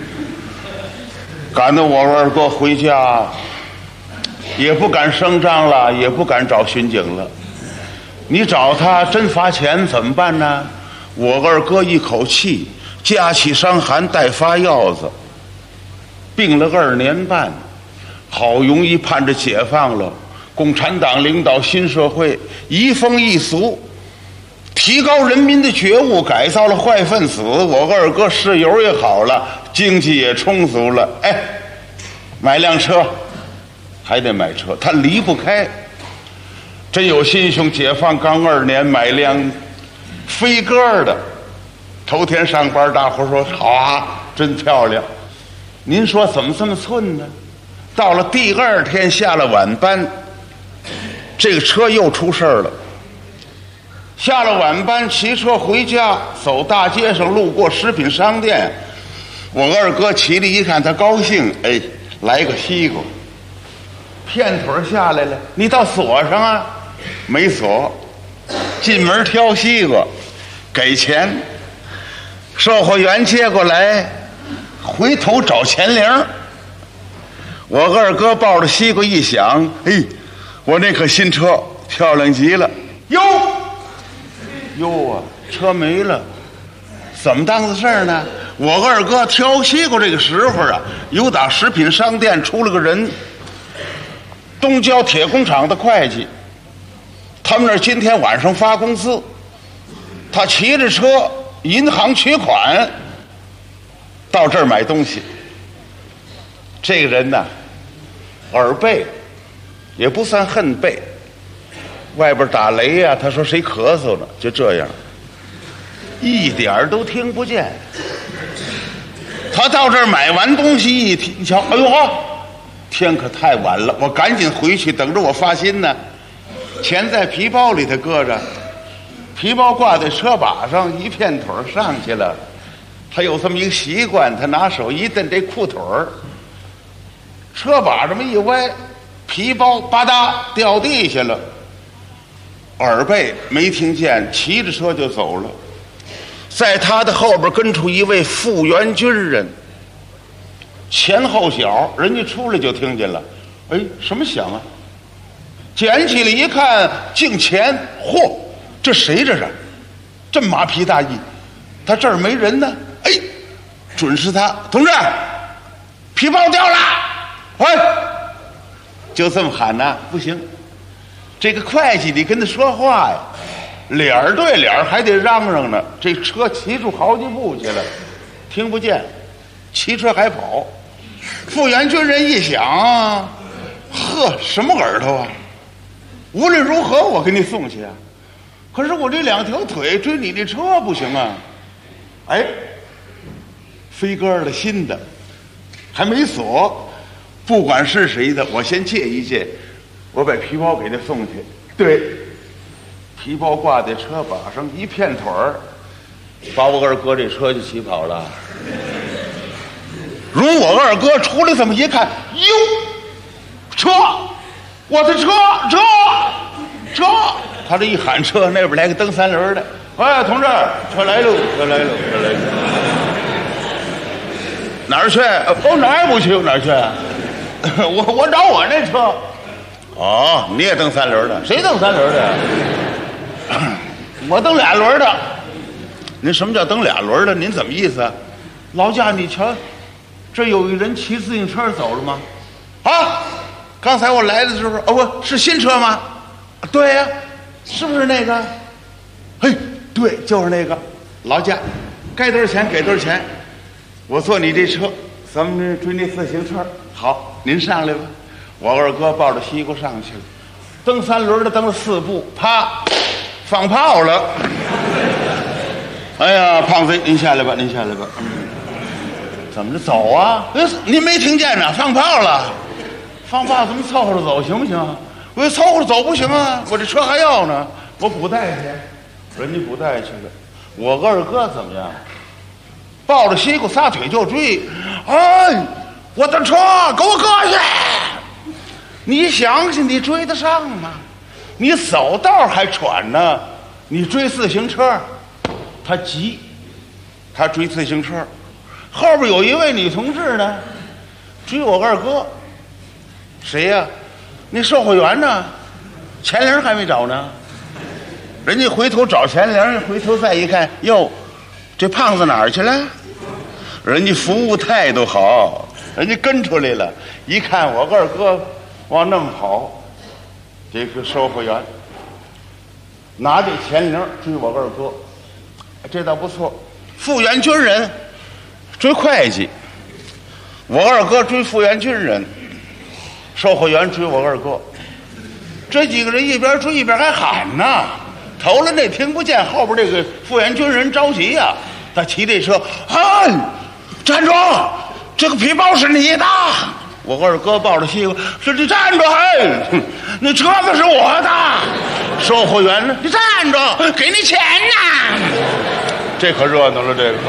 赶得我二哥回家，也不敢声张了，也不敢找巡警了。你找他真罚钱怎么办呢？我二哥一口气。家起伤寒带发药子，病了2年半，好容易盼着解放了。共产党领导新社会，移风易俗，提高人民的觉悟，改造了坏分子。我二哥事由也好了，经济也充足了。哎，买辆车，还得买车，他离不开。真有心胸，解放刚2年，买辆飞鸽的。头天上班，大伙说好啊，真漂亮。您说怎么这么寸呢？到了第2天下了晚班，这个车又出事了。 下了晚班，骑车回家，走大街上，路过食品商店，我二哥骑着一看，他高兴，哎，来个西瓜，片腿下来了，你倒锁上啊，没锁，进门挑西瓜，给钱，售货员接过来，回头找钱铃。我二哥抱着西瓜一想，哎，我那颗新车漂亮极了，哟啊，车没了，怎么当的事儿呢？我二哥挑西瓜这个时候啊，有打食品商店出了个人，东郊铁工厂的会计，他们那儿今天晚上发工资，他骑着车银行取款，到这儿买东西。这个人呢，耳背，也不算恨背。外边打雷呀，他说谁咳嗽了，就这样，一点都听不见。他到这儿买完东西一瞧，哎呦呵，天可太晚了，我赶紧回去，等着我发薪呢。钱在皮包里头搁着，皮包挂在车把上，一片腿上去了。他有这么一个习惯，他拿手一蹬这裤腿儿，车把这么一歪，皮包吧嗒掉地下了。耳背没听见，骑着车就走了。在他的后边跟出一位复员军人，前后脚，人家出来就听见了，哎，什么响啊？捡起来一看，镜前，嚯，这谁这是？这马屁大意，他这儿没人呢。哎，准是他，同志，皮包掉了，哎，就这么喊呐，不行。这个会计得跟他说话呀，脸儿对脸儿还得嚷嚷呢。这车骑出好几步去了，听不见，骑车还跑。复员军人一想，呵，什么耳朵啊？无论如何，我给你送去啊。可是我这两条腿追你那车不行啊。哎，飞鸽的新的，还没锁，不管是谁的，我先借一借。我把皮包给他送去，对，皮包挂在车把上，一片腿儿，把我二哥这车就骑跑了。如我二哥出来这么一看，哟，车，我的车，他这一喊车，那边来个蹬三轮的，哎，同志，车来喽，车来喽。哪儿去？哦，哪儿不去？哪儿去？我找我那车。哦，你也蹬三轮的？谁蹬三轮的？我蹬俩轮的。您什么叫蹬俩轮的？您怎么意思？老家你瞧，这有一人骑自行车走了吗？啊，刚才我来的时候，哦，不是新车吗？对呀，是不是那个？嘿，对，就是那个。劳驾，该多少钱给多少钱。我坐你这车，咱们追那自行车。好，您上来吧。我二哥抱着西瓜上去了，蹬三轮的蹬了4步，啪，放炮了。哎呀，胖子，您下来吧，您下来吧。怎么着走啊？您没听见呢？放炮了，放炮咱们凑合着走行不行？我凑合着走不行啊，我这车还要呢，我补带去，人家补带去了。我二哥怎么样？抱着西瓜撒腿就追，哎，我的车给我搁下！你想想，你追得上吗？你走道还喘呢，你追自行车，他急，他追自行车，后边有一位女同志呢，追我二哥，谁呀？那售货员呢？钱铃还没找呢，人家回头找钱铃，回头再一看，哟，这胖子哪儿去了？人家服务态度好，人家跟出来了，一看我二哥往那么跑，这个售货员拿这钱铃追我二哥，这倒不错。复员军人追会计，我二哥追复员军人，售货员追我二哥，这几个人一边追一边还喊呢。头了那听不见，后边这个复员军人着急呀，他骑这车，站住！这个皮包是你的， 我二哥抱着西瓜说：“你站住！嘿，那车子是我的。”售货员呢？你站住，给你钱呐！这可热闹了，这个。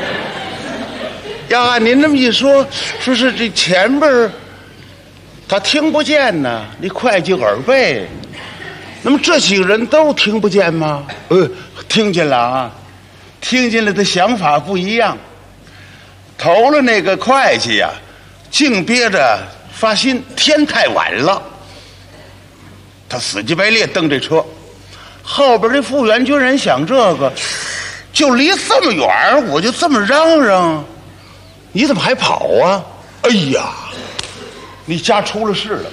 要按您这么一说，说是这前边儿他听不见呢，你会计耳背。那么这几个人都听不见吗？听见了啊，听见了的想法不一样。投了那个会计呀，净憋着发心，天太晚了。他死乞白赖蹬这车，后边这复员军人想这个，就离这么远，我就这么嚷嚷，你怎么还跑啊？哎呀，你家出了事了。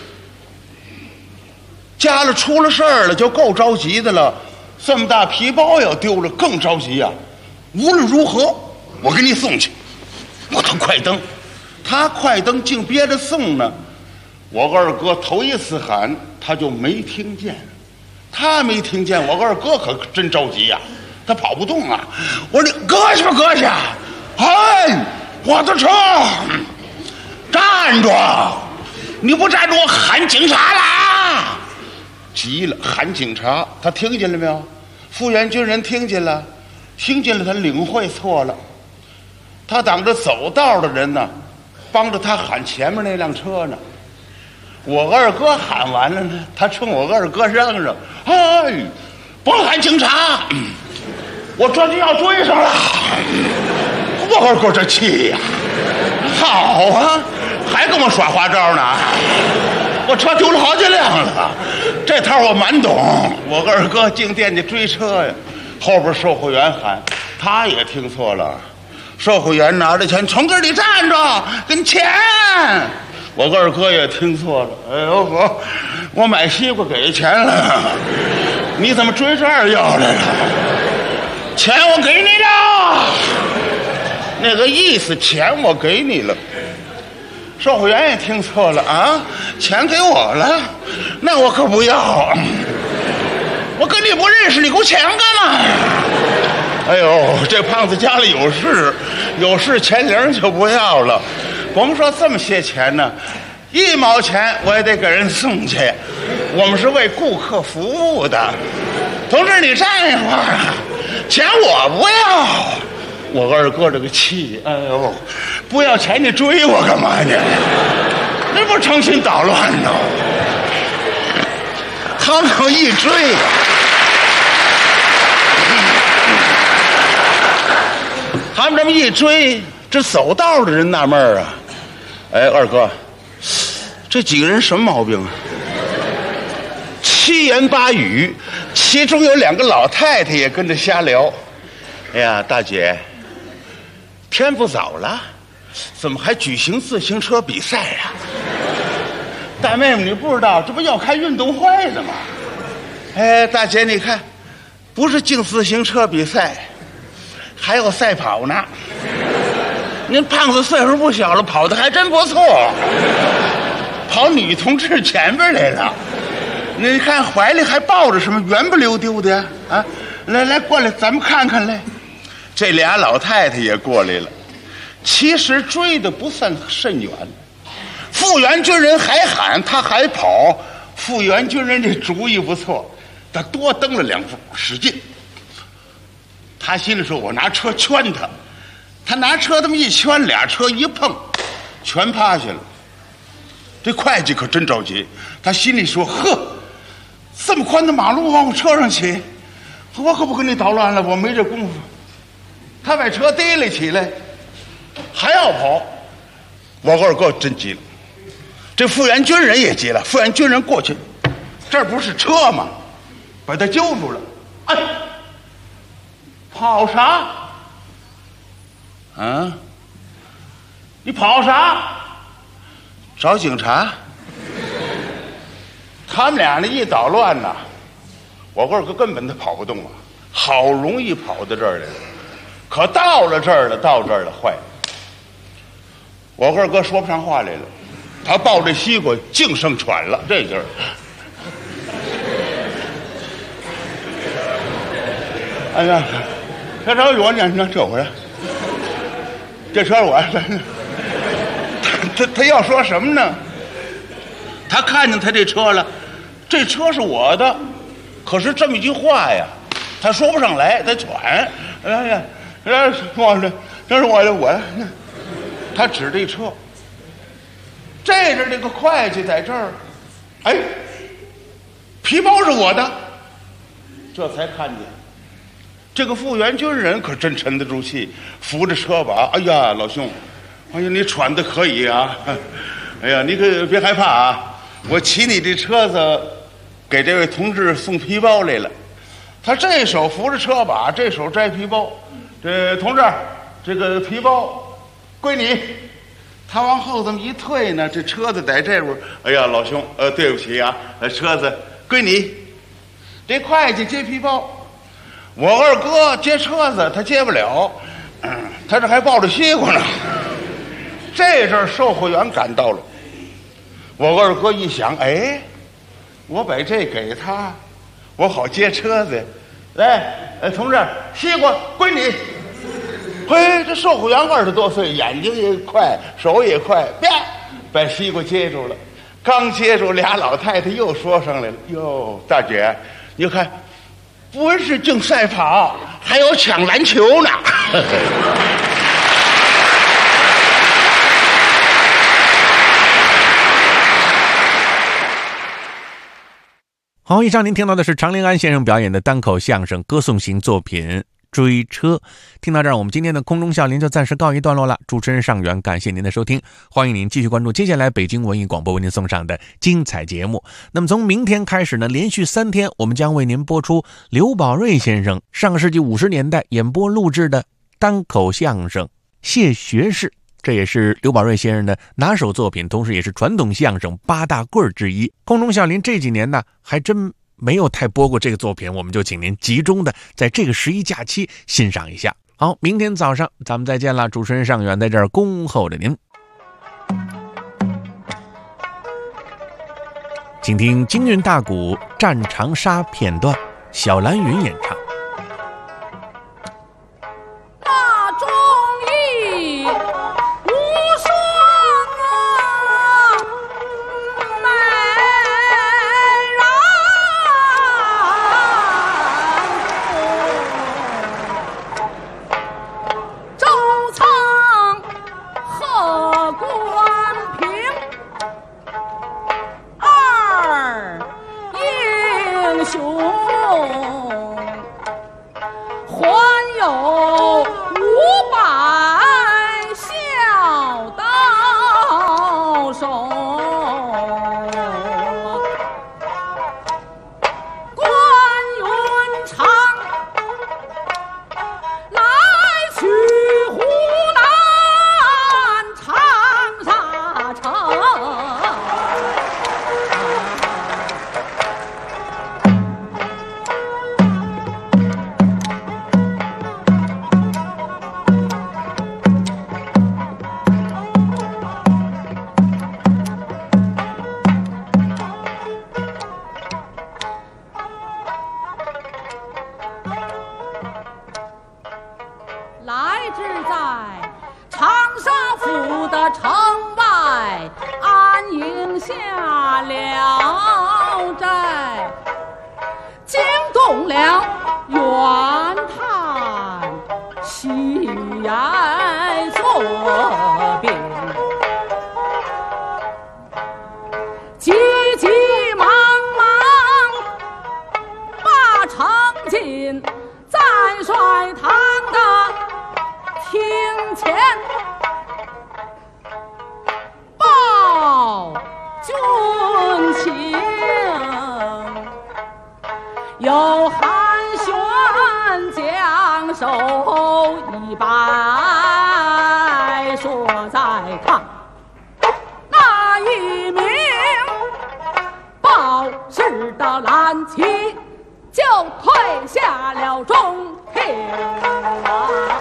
家里出了事儿了，就够着急的了。这么大皮包要丢了，更着急呀！无论如何，我给你送去。我他快蹬，他快蹬，竟憋着送呢。我二哥头一次喊，他就没听见。他没听见，我二哥可真着急呀，他跑不动啊。我说你搁下吧，搁下！哎，我的车，站住！你不站住，我喊警察了啊！急了，喊警察。他听见了没有？复员军人听见了，听见了，他领会错了。他挡着走道的人呢，帮着他喊前面那辆车呢。我二哥喊完了呢，他冲我二哥嚷嚷：“哎，甭喊警察，我这就要追上了。”我二哥这气呀，好啊，还跟我耍花招呢。我车丢了好几辆了，这套我蛮懂。我二哥净惦记追车呀，后边售货员喊，他也听错了。售货员拿着钱从这里站着，给你钱。我二哥也听错了。哎呦，我买西瓜给钱了，你怎么追这儿要来了？钱我给你了，那个意思，钱我给你了。售货员也听错了啊，钱给我了，那我可不要。我跟你不认识，你给我钱干嘛？哎呦，这胖子家里有事，有事钱零就不要了。甭说这么些钱呢，1毛钱我也得给人送去。我们是为顾客服务的。同志，你站一会儿，钱我不要。我二哥这个气，哎呦，不要钱你追我干嘛呢？这不成心捣乱呢？他们一追，他们这么一追，这走道的人纳闷儿啊。哎，二哥，这几个人什么毛病啊？7言8语，其中有2个老太太也跟着瞎聊。哎呀，大姐，天不早了，怎么还举行自行车比赛呀？大妹妹，你不知道这不要开运动会的吗？哎，大姐，你看，不是竞自行车比赛，还有赛跑呢。您胖子岁数不小了，跑得还真不错，跑女同志前边来了。你看怀里还抱着什么，圆不溜丢的呀？啊，来过来，咱们看看来。这俩老太太也过来了。其实追的不算甚远，复员军人还喊，他还跑。复员军人这主意不错，他多蹬了2步，使劲。他心里说：“我拿车圈他。”他拿车这么一圈，俩车一碰，全趴下了。这会计可真着急，他心里说：“呵，这么宽的马路往我车上骑，我可不跟你捣乱了，我没这功夫。”他把车提了起来，还要跑。我二哥真急了，这复员军人也急了。复员军人过去，这不是车吗？把他揪住了。哎，跑啥？啊！你跑啥？找警察。他们俩呢一捣乱呐，我二哥根本他跑不动啊，好容易跑到这儿来了，可到这儿了，坏了。我二哥说不上话来了，他抱着西瓜净剩喘了，这劲儿。哎呀，这找我呢，这回。这车我他要说什么呢？他看见他这车了，这车是我的，可是这么一句话呀，他说不上来，他喘。哎呀，这是我的，他指这车。这阵这个会计在这儿，哎，皮包是我的，这才看见。这个复员军人可真沉得住气，扶着车把，哎呀，老兄，哎呀，你喘的可以啊，哎呀，你可别害怕啊，我骑你这车子给这位同志送皮包来了。他这手扶着车把，这手摘皮包，这同志，这个皮包归你。他往后这么一退呢，这车子在这边，哎呀，老兄，对不起啊，车子归你。这会计接皮包。我二哥接车子，他接不了，他这还抱着西瓜呢。这阵售货员赶到了，我二哥一想，哎，我把这给他，我好接车子。来，同志，西瓜归你。嘿，这售货员20多岁，眼睛也快，手也快，啪，把西瓜接住了。刚接住，俩老太太又说上来了：“哟，大姐，你看。”不是竞赛跑，还有抢篮球呢。 好，以上您听到的是常连安先生表演的单口相声歌颂型作品《追车》。听到这儿，我们今天的空中笑林就暂时告一段落了。主持人尚元，感谢您的收听，欢迎您继续关注接下来北京文艺广播为您送上的精彩节目。那么从明天开始呢，连续3天我们将为您播出刘宝瑞先生上个世纪50年代演播录制的单口相声《谢学士》，这也是刘宝瑞先生的拿手作品，同时也是传统相声8大棍之一。空中笑林这几年呢还真没有太播过这个作品，我们就请您集中的在这个11假期欣赏一下。好，明天早上咱们再见了，主持人尚远在这儿恭候着您。请听京韵大鼓《战长沙》片段，小蓝云演唱。 那忠义无双啊，美人周仓贺关平二英雄，还有500小刀手。关云长来取湖南长沙城。来至在长沙府的城外安营下了寨，惊动了袁谭西来作兵，急急忙忙把城进赞帅堂的厅前报军情，有韩玄将手一摆，说在看那一名报事的蓝旗，就退下了中庭啊。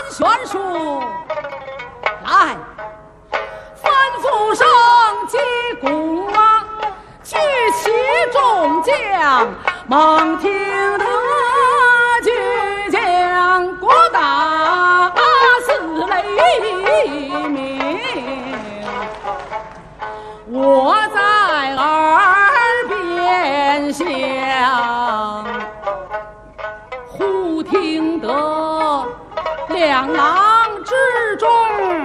悬殊，来，吩咐声击鼓啊，举起众将，猛听得巨将郭大四雷鸣，我在耳边响，忽听得两狼之中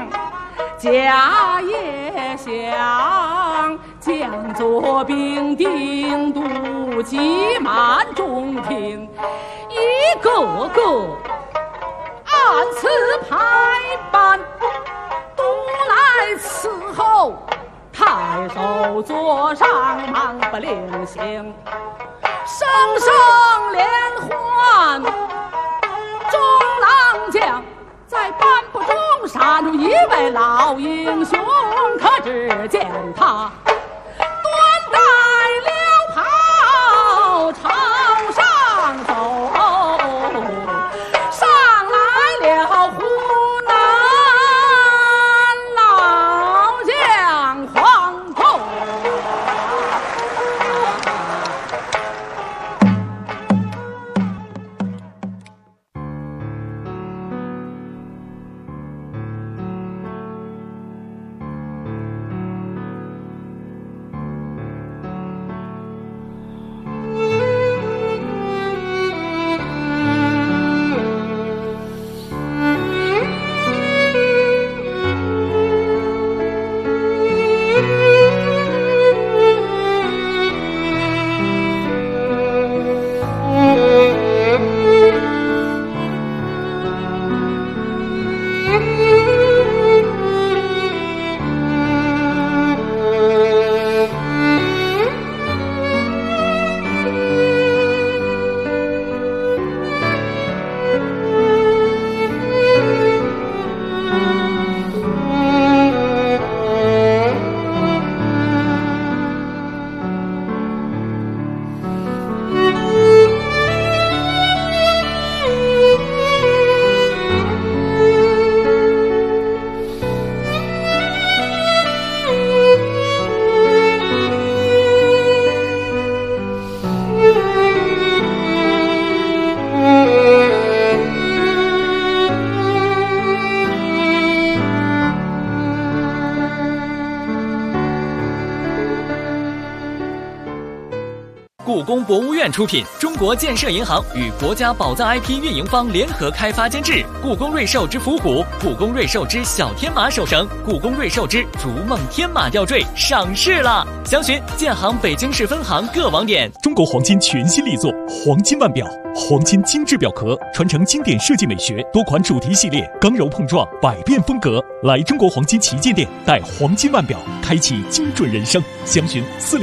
甲也响，将左兵丁督急满中庭，一个个按次排班，都来伺候太守座上忙不领行，声声连唤，中郎将在班部中杀入一位老英雄，可只见他端带了炮朝上走，上来了湖南老将黄忠。 故宫博物院出品，中国建设银行与国家宝藏 IP 运营方联合开发监制。故宫瑞兽之伏虎、故宫瑞兽之小天马手绳、故宫瑞兽之逐梦天马吊坠上市了，详询建行北京市分行各网点。 中国黄金全新力作黄金腕表，黄金精致表壳，传承经典设计美学，多款主题系列，刚柔碰撞，百变风格。来中国黄金旗舰店，带黄金腕表，开启精准人生。详询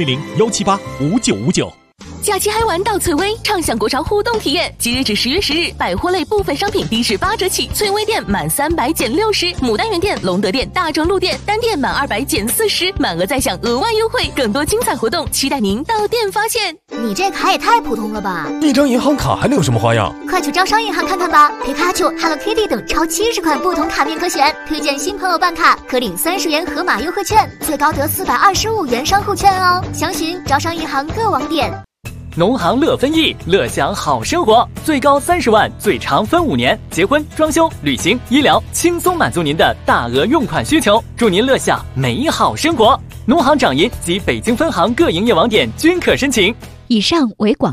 400-178-5959。 假期嗨玩到翠微，畅享国潮互动体验。即日至10月10日，百货类部分商品低至8折起。翠微店满300减60，牡丹园店、隆德店、大正路店单店满200减40，满额再享额外优惠。更多精彩活动，期待您到店发现。 你这卡也太普通了吧！ 一张银行卡还能有什么花样？ 快去招商银行看看吧！皮卡丘、Hello Kitty 等超70款不同卡面可选，推荐新朋友办卡可领30元盒马优惠券，最高得425元商户券哦。详询招商银行各网点。 农行乐分益，乐享好生活，最高30万，最长分5年，结婚、装修、旅行、医疗，轻松满足您的大额用款需求，祝您乐享美好生活。农行掌银及北京分行各营业网点均可申请。 以上为广